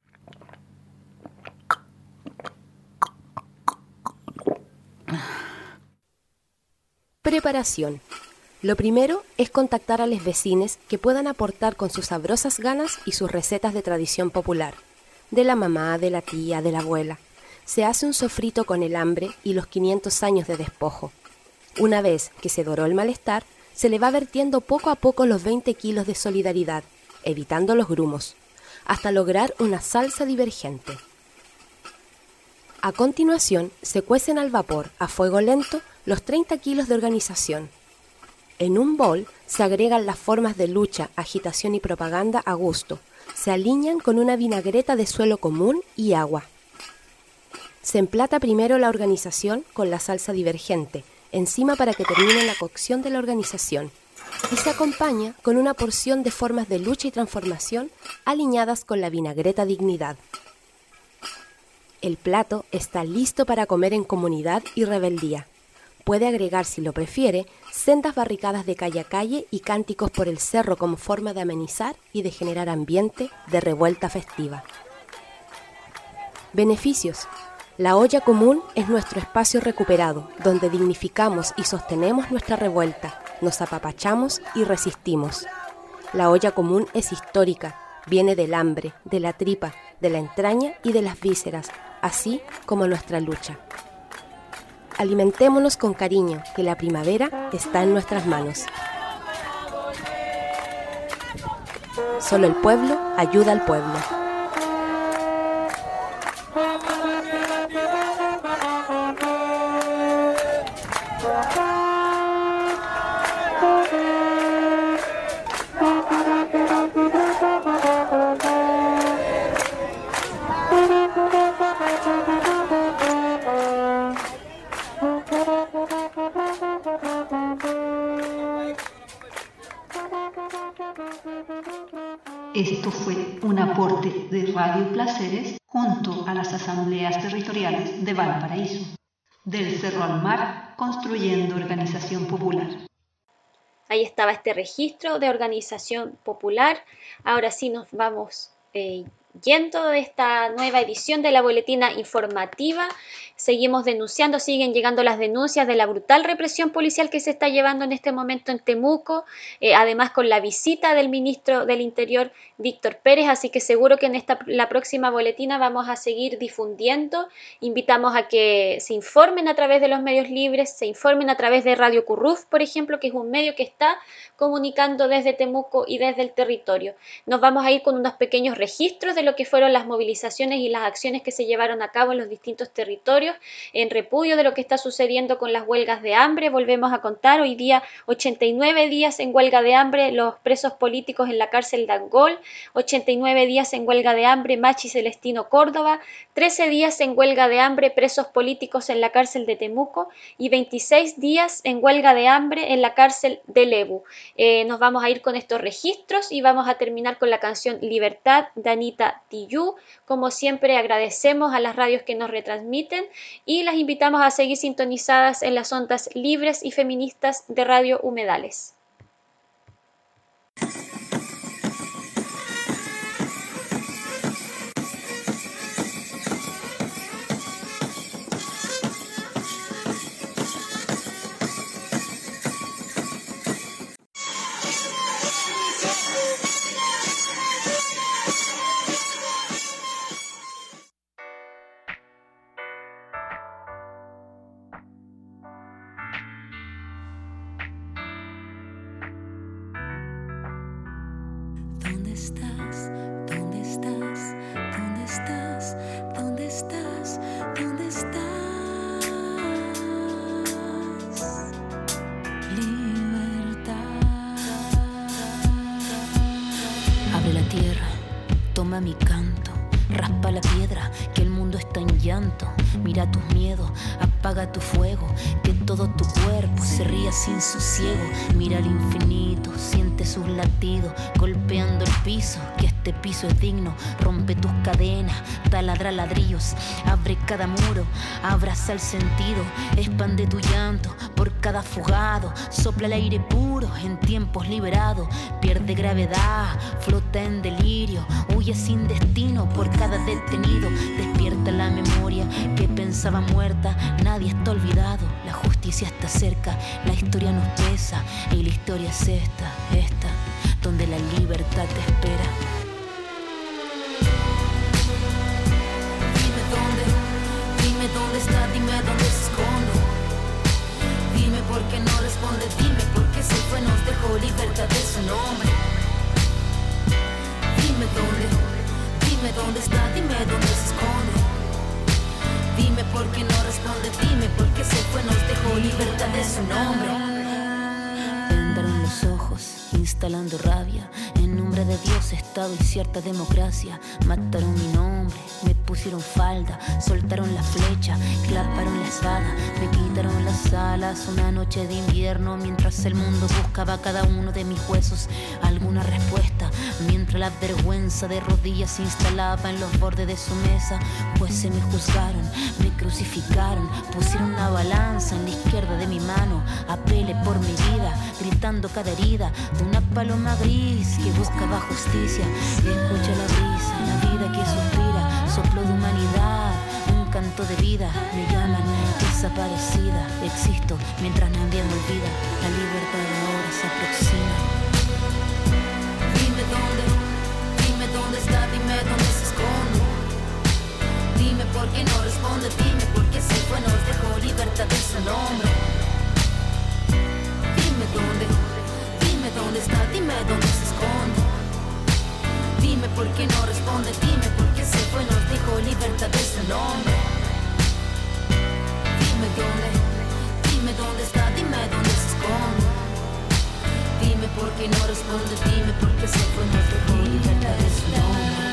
Preparación. Lo primero es contactar a los vecinos que puedan aportar con sus sabrosas ganas y sus recetas de tradición popular. De la mamá, de la tía, de la abuela. Se hace un sofrito con el hambre y los 500 años de despojo. Una vez que se doró el malestar, se le va vertiendo poco a poco los 20 kilos de solidaridad, evitando los grumos, hasta lograr una salsa divergente. A continuación, se cuecen al vapor, a fuego lento, los 30 kilos de organización. En un bol se agregan las formas de lucha, agitación y propaganda a gusto. Se alinean con una vinagreta de suelo común y agua. Se emplata primero la organización con la salsa divergente, encima para que termine la cocción de la organización. Y se acompaña con una porción de formas de lucha y transformación alineadas con la vinagreta dignidad. El plato está listo para comer en comunidad y rebeldía. Puede agregar, si lo prefiere, sendas barricadas de calle a calle y cánticos por el cerro como forma de amenizar y de generar ambiente de revuelta festiva. Beneficios. La olla común es nuestro espacio recuperado, donde dignificamos y sostenemos nuestra revuelta, nos apapachamos y resistimos. La olla común es histórica, viene del hambre, de la tripa, de la entraña y de las vísceras, así como nuestra lucha. Alimentémonos con cariño, que la primavera está en nuestras manos. Solo el pueblo ayuda al pueblo. Esto fue un aporte de Radio Placeres junto a las asambleas territoriales de Valparaíso. Del Cerro al Mar, construyendo organización popular. Ahí estaba este registro de organización popular. Ahora sí nos vamos yendo de esta nueva edición de la boletina informativa. Seguimos denunciando, siguen llegando las denuncias de la brutal represión policial que se está llevando en este momento en Temuco, además con la visita del ministro del Interior, Víctor Pérez, así que seguro que en la próxima boletina vamos a seguir difundiendo. Invitamos a que se informen a través de los medios libres, se informen a través de Radio Curruf, por ejemplo, que es un medio que está comunicando desde Temuco y desde el territorio. Nos vamos a ir con unos pequeños registros de lo que fueron las movilizaciones y las acciones que se llevaron a cabo en los distintos territorios en repudio de lo que está sucediendo con las huelgas de hambre. Volvemos a contar, hoy día 89 días en huelga de hambre los presos políticos en la cárcel de Angol, 89 días en huelga de hambre Machi Celestino Córdoba, 13 días en huelga de hambre presos políticos en la cárcel de Temuco y 26 días en huelga de hambre en la cárcel de Lebu. Nos vamos a ir con estos registros y vamos a terminar con la canción Libertad de Anita Tijoux. Como siempre agradecemos a las radios que nos retransmiten y las invitamos a seguir sintonizadas en las ondas libres y feministas de Radio Humedales. Toma mi canto, raspa la piedra, que el mundo está en llanto. Mira tus miedos, apaga tu fuego, que todo tu cuerpo se ría sin sosiego. Mira al infinito, siente sus latidos, golpeando el piso, que este piso es digno. Rompe tus cadenas, taladra ladrillos, abre cada muro, abraza el sentido, expande tu llanto por cada fugado, sopla el aire puro en tiempos liberados, pierde gravedad, flota en delirio, huye sin destino por cada detenido, despierta la memoria que pensaba muerta, nadie está olvidado, la justicia está cerca, la historia nos pesa y la historia es esta, donde la libertad te espera. Dime dónde está, dime dónde se esconde. Dime por qué no responde, dime por qué se fue, nos dejó libertad de su nombre. Dime dónde está, dime dónde se esconde. Dime por qué no responde, dime por qué se fue, nos dejó libertad de su nombre. Vendaron los ojos, instalando rabia, en nombre de Dios, Estado y cierta democracia. Mataron mi nombre, me pusieron falda, soltaron la flecha, clavaron la espada, me quitaron las alas. Una noche de invierno, mientras el mundo buscaba cada uno de mis huesos alguna respuesta, mientras la vergüenza de rodillas se instalaba en los bordes de su mesa. Pues se me juzgaron, me crucificaron, pusieron una balanza en la izquierda de mi mano. Apelé por mi vida, gritando cada herida de una paloma gris que buscaba justicia. Y escucha la brisa, la vida que suspira, soplo de humanidad, un canto de vida. Me llaman desaparecida. Existo mientras nadie me olvida. La libertad ahora se aproxima. Dime dónde está, dime dónde se esconde. Dime por qué no responde, dime por qué se fue, nos dejó libertad en su nombre. Dime dónde está, dime dónde se esconde. Dime por qué no responde, dime por qué se fue, nos dejó libertad en su nombre. Dime dónde está, dime dónde se esconde. Dime por qué no responde, dime por qué se fue, nos dejó libertad en su nombre.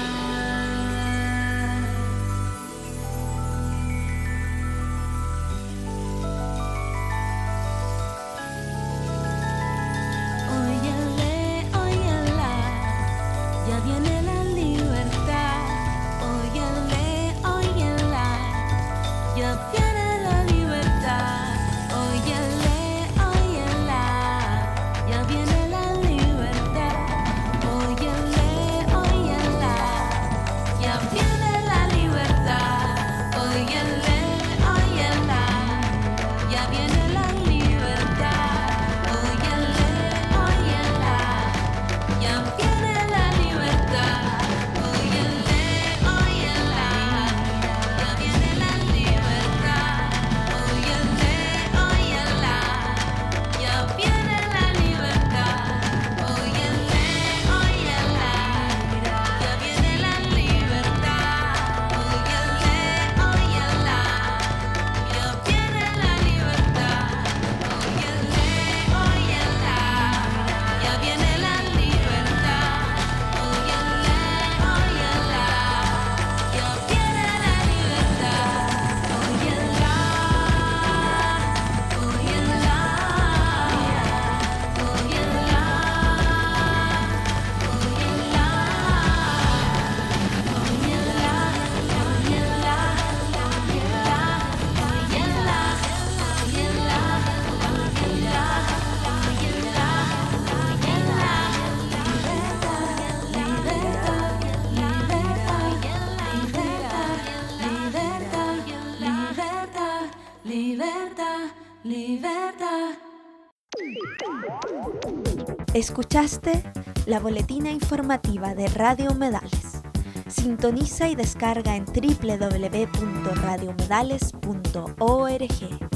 Escuchaste la boletina informativa de Radio Humedales. Sintoniza y descarga en www.radiohumedales.org.